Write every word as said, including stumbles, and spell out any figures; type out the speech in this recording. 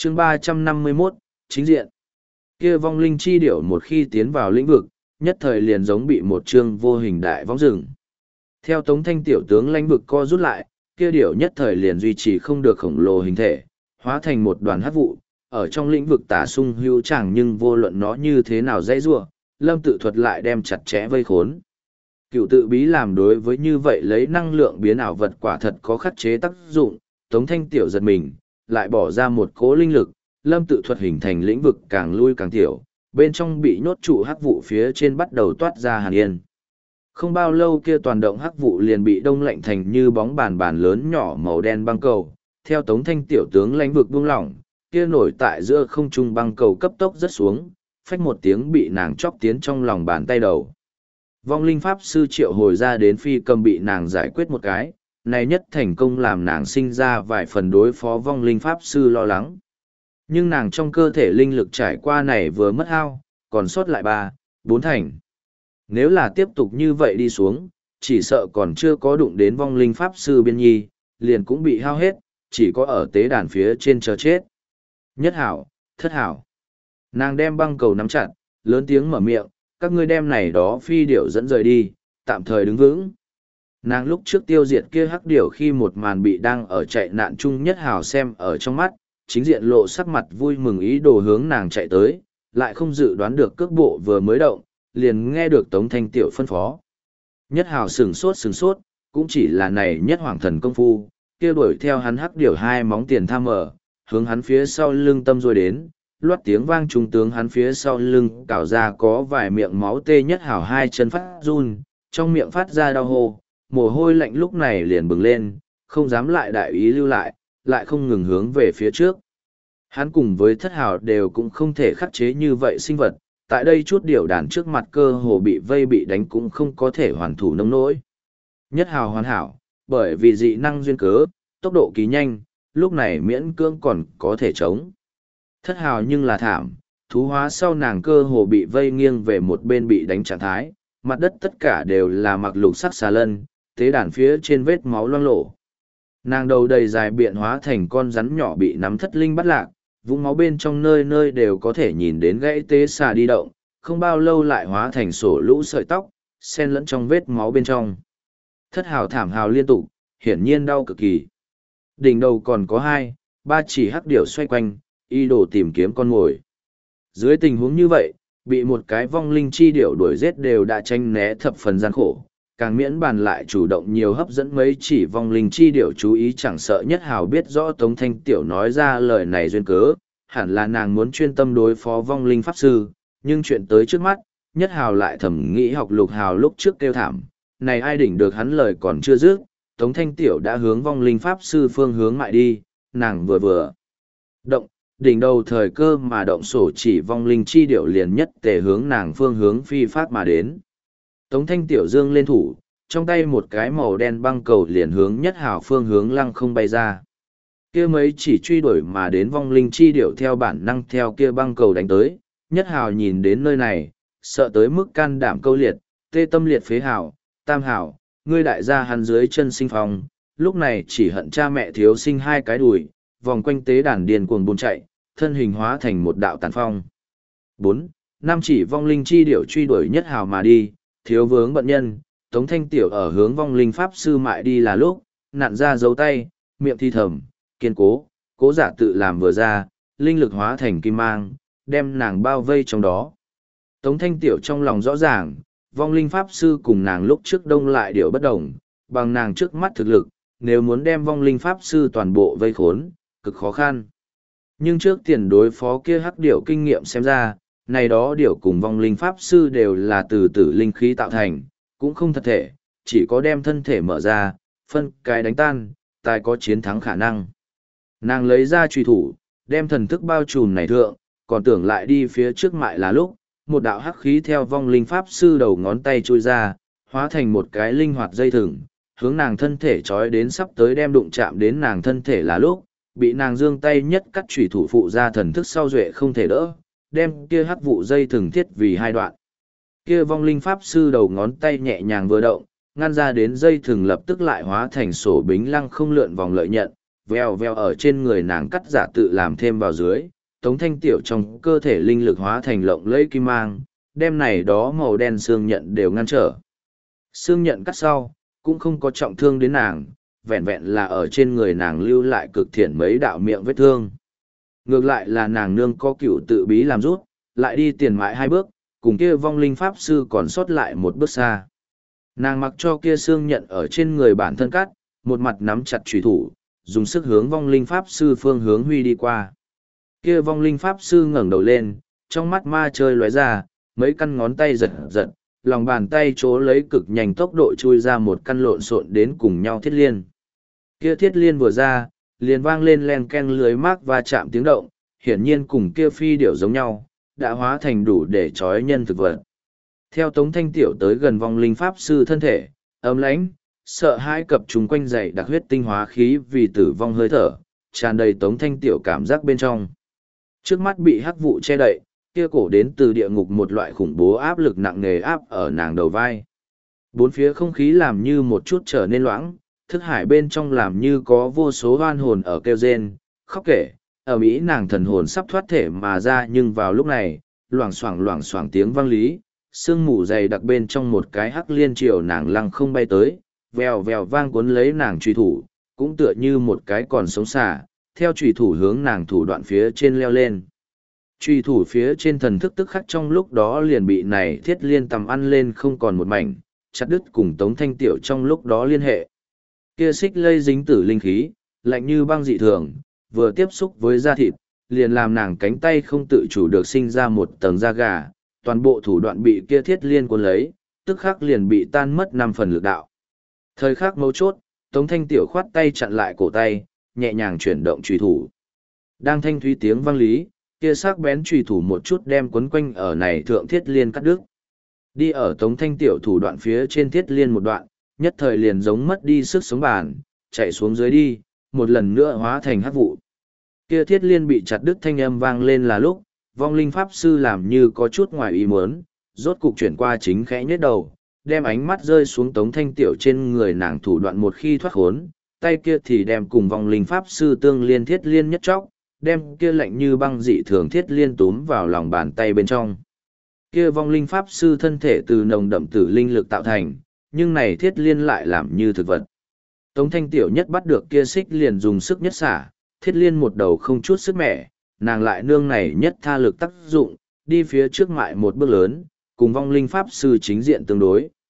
chương ba trăm năm mươi mốt, chính diện. Kia vong linh chi điểu một khi tiến vào lĩnh vực, nhất thời liền giống bị một chương vô hình đại võng rừng. Theo Tống Thanh tiểu tướng lãnh vực co rút lại, kia điểu nhất thời liền duy trì không được khổng lồ hình thể, hóa thành một đoàn hắc vụ, ở trong lĩnh vực tả sung hữu chẳng nhưng vô luận nó như thế nào dãy rua, Lâm Tự Thuật lại đem chặt chẽ vây khốn. Cựu tự bí làm đối với như vậy lấy năng lượng biến ảo vật quả thật có khắc chế tác dụng, Tống Thanh tiểu giật mình, lại bỏ ra một cố linh lực, Lâm Tự Thuật hình thành lĩnh vực càng lui càng tiểu, bên trong bị nhốt trụ hắc vụ phía trên bắt đầu toát ra hàn yên. Không bao lâu kia toàn động hắc vụ liền bị đông lạnh thành như bóng bàn bàn lớn nhỏ màu đen băng cầu, theo Tống Thanh tiểu tướng lãnh vực buông lỏng, kia nổi tại giữa không trung băng cầu cấp tốc rất xuống, phách một tiếng bị nàng chóc tiến trong lòng bàn tay đầu. Vong linh pháp sư triệu hồi ra đến phi cầm bị nàng giải quyết một cái, này nhất thành công làm nàng sinh ra vài phần đối phó vong linh pháp sư lo lắng. Nhưng nàng trong cơ thể linh lực trải qua này vừa mất hao, còn sót lại ba, bốn thành. Nếu là tiếp tục như vậy đi xuống, chỉ sợ còn chưa có đụng đến vong linh pháp sư biên nhi, liền cũng bị hao hết, chỉ có ở tế đàn phía trên chờ chết. Nhất hảo, thất hảo. Nàng đem băng cầu nắm chặt, lớn tiếng mở miệng, các ngươi đem này đó phi điểu dẫn rời đi, tạm thời đứng vững. Nàng lúc trước tiêu diệt kia hắc điểu khi một màn bị đang ở chạy nạn chung Nhất hảo xem ở trong mắt, chính diện lộ sắc mặt vui mừng ý đồ hướng nàng chạy tới, lại không dự đoán được cước bộ vừa mới động, liền nghe được Tống Thanh tiểu phân phó. Nhất hảo sừng sốt sừng sốt, cũng chỉ là này nhất hoàng thần công phu, kia đuổi theo hắn hắc điểu hai móng tiền tham mở, hướng hắn phía sau lưng tâm rồi đến, loát tiếng vang trung tướng hắn phía sau lưng cào ra có vài miệng máu tê. Nhất hảo hai chân phát run, trong miệng phát ra đau hô, mồ hôi lạnh lúc này liền bừng lên, không dám lại đại ý lưu lại, lại không ngừng hướng về phía trước. Hắn cùng với thất hảo đều cũng không thể khắc chế như vậy sinh vật, tại đây chút điểu đàn trước mặt cơ hồ bị vây bị đánh cũng không có thể hoàn thủ nông nỗi. Nhất hảo hoàn hảo, bởi vì dị năng duyên cớ, tốc độ kỳ nhanh, lúc này miễn cưỡng còn có thể chống. Thất hảo nhưng là thảm, thú hóa sau nàng cơ hồ bị vây nghiêng về một bên bị đánh trạng thái, mặt đất tất cả đều là mặc lục sắc xà lân, tế đàn phía trên vết máu loang lổ. Nàng đầu đầy dài biện hóa thành con rắn nhỏ bị nắm thất linh bắt lạc, vũng máu bên trong nơi nơi đều có thể nhìn đến gãy tế xà đi động, không bao lâu lại hóa thành sổ lũ sợi tóc, xen lẫn trong vết máu bên trong. Thất hào thảm hào liên tục, hiển nhiên đau cực kỳ. Đỉnh đầu còn có hai, ba chỉ hắc điểu xoay quanh, y đồ tìm kiếm con mồi. Dưới tình huống như vậy, bị một cái vong linh chi điểu đuổi giết đều đã tranh né thập phần gian khổ, càng miễn bàn lại chủ động nhiều hấp dẫn mấy chỉ vong linh chi điểu chú ý. Chẳng sợ Nhất hào biết rõ Tống Thanh tiểu nói ra lời này duyên cớ, hẳn là nàng muốn chuyên tâm đối phó vong linh pháp sư, nhưng chuyện tới trước mắt, Nhất hào lại thầm nghĩ học Lục hào lúc trước kêu thảm, này ai đỉnh được hắn lời còn chưa dứt, Tống Thanh tiểu đã hướng vong linh pháp sư phương hướng mại đi, nàng vừa vừa động, đỉnh đầu thời cơ mà động sổ chỉ vong linh chi điểu liền nhất tề hướng nàng phương hướng phi phát mà đến. Tống Thanh tiểu dương lên thủ, trong tay một cái màu đen băng cầu liền hướng Nhất hào phương hướng lăng không bay ra. Kia mấy chỉ truy đuổi mà đến vong linh chi điểu theo bản năng theo kia băng cầu đánh tới, Nhất hào nhìn đến nơi này, sợ tới mức can đảm câu liệt, tê tâm liệt phế hào, tam hào, ngươi đại gia hắn dưới chân sinh phong, lúc này chỉ hận cha mẹ thiếu sinh hai cái đùi, vòng quanh tế đàn điền cuồng buôn chạy, thân hình hóa thành một đạo tàn phong. Bốn, năm chỉ vong linh chi điểu truy đuổi Nhất hào mà đi, thiếu vướng bận nhân, Tống Thanh tiểu ở hướng vong linh pháp sư mại đi là lúc, nặn ra dấu tay, miệng thi thầm, kiên cố, cố giả tự làm vừa ra, linh lực hóa thành kim mang, đem nàng bao vây trong đó. Tống Thanh tiểu trong lòng rõ ràng, vong linh pháp sư cùng nàng lúc trước đông lại điều bất đồng, bằng nàng trước mắt thực lực, nếu muốn đem vong linh pháp sư toàn bộ vây khốn, cực khó khăn. Nhưng trước tiền đối phó kia hắc điểu kinh nghiệm xem ra, này đó điểu cùng vong linh pháp sư đều là từ tử linh khí tạo thành, cũng không thật thể, chỉ có đem thân thể mở ra, phân cái đánh tan, tài có chiến thắng khả năng. Nàng lấy ra truy thủ, đem thần thức bao trùm này thượng, còn tưởng lại đi phía trước mại là lúc, một đạo hắc khí theo vong linh pháp sư đầu ngón tay trôi ra, hóa thành một cái linh hoạt dây thừng, hướng nàng thân thể trói đến sắp tới đem đụng chạm đến nàng thân thể là lúc, bị nàng giương tay nhất cắt chủy thủ phụ ra thần thức sau duệ không thể đỡ, đem kia hắc vụ dây thừng thiết vì hai đoạn. Kia vong linh pháp sư đầu ngón tay nhẹ nhàng vừa động, ngăn ra đến dây thừng lập tức lại hóa thành sổ bính lăng không lượn vòng lợi nhận, veo veo ở trên người nàng cắt giả tự làm thêm vào dưới, Tống Thanh Tiểu trong cơ thể linh lực hóa thành lộng lẫy kim mang, đem này đó màu đen xương nhận đều ngăn trở. Xương nhận cắt sau, cũng không có trọng thương đến nàng, vẹn vẹn là ở trên người nàng lưu lại cực thiện mấy đạo miệng vết thương. Ngược lại là nàng nương có cựu tự bí làm rút, lại đi tiền mãi hai bước, cùng kia vong linh pháp sư còn sót lại một bước xa. Nàng mặc cho kia xương nhận ở trên người bản thân cắt, một mặt nắm chặt chủy thủ, dùng sức hướng vong linh pháp sư phương hướng huy đi qua. Kia vong linh pháp sư ngẩng đầu lên, trong mắt ma chơi lóe ra, mấy căn ngón tay giật giật, lòng bàn tay chỗ lấy cực nhanh tốc độ chui ra một căn lộn xộn đến cùng nhau thiết liên. Kia thiết liên vừa ra, liền vang lên len ken lưới mác và chạm tiếng động, hiển nhiên cùng kia phi điểu giống nhau, đã hóa thành đủ để trói nhân thực vật. Theo Tống Thanh Tiểu tới gần vong linh pháp sư thân thể, ấm lãnh, sợ hãi cập chúng quanh dày đặc huyết tinh hóa khí vì tử vong hơi thở, tràn đầy Tống Thanh Tiểu cảm giác bên trong. Trước mắt bị hắc vụ che đậy, kia cổ đến từ địa ngục một loại khủng bố áp lực nặng nề áp ở nàng đầu vai. Bốn phía không khí làm như một chút trở nên loãng, thức hải bên trong làm như có vô số oan hồn ở kêu rên, khóc kể, ở Mỹ nàng thần hồn sắp thoát thể mà ra, nhưng vào lúc này, loảng xoảng loảng xoảng tiếng vang lý, sương mù dày đặc bên trong một cái hắc liên triều nàng lăng không bay tới, vèo vèo vang cuốn lấy nàng truy thủ, cũng tựa như một cái còn sống xả, theo truy thủ hướng nàng thủ đoạn phía trên leo lên. Truy thủ phía trên thần thức tức khắc trong lúc đó liền bị này thiết liên tầm ăn lên không còn một mảnh, chặt đứt cùng Tống Thanh Tiểu trong lúc đó liên hệ. Kia xích lây dính tử linh khí, lạnh như băng dị thường, vừa tiếp xúc với da thịt, liền làm nàng cánh tay không tự chủ được sinh ra một tầng da gà, toàn bộ thủ đoạn bị kia thiết liên cuốn lấy, tức khắc liền bị tan mất năm phần lực đạo. Thời khắc mấu chốt, Tống Thanh Tiểu khoát tay chặn lại cổ tay, nhẹ nhàng chuyển động truy thủ. Đang thanh thúy tiếng vang lý, kia sắc bén truy thủ một chút đem quấn quanh ở này thượng thiết liên cắt đứt. Đi ở Tống Thanh Tiểu thủ đoạn phía trên thiết liên một đoạn, nhất thời liền giống mất đi sức sống bản, chạy xuống dưới đi, một lần nữa hóa thành hắc vụ. Kia thiết liên bị chặt đứt thanh âm vang lên là lúc, vong linh pháp sư làm như có chút ngoài ý muốn, rốt cục chuyển qua chính khẽ nhếch đầu, đem ánh mắt rơi xuống Tống Thanh Tiểu trên người nàng thủ đoạn một khi thoát khốn, tay kia thì đem cùng vong linh pháp sư tương liên thiết liên nhất chóc, đem kia lạnh như băng dị thường thiết liên túm vào lòng bàn tay bên trong. Kia vong linh pháp sư thân thể từ nồng đậm tử linh lực tạo thành, nhưng này thiết liên lại làm như thực vật. Tống Thanh Tiểu nhất bắt được kia xích liền dùng sức nhất xả, thiết liên một đầu không chút sức mẻ, nàng lại nương này nhất tha lực tác dụng, đi phía trước mại một bước lớn, cùng vong linh pháp sư chính diện tương đối.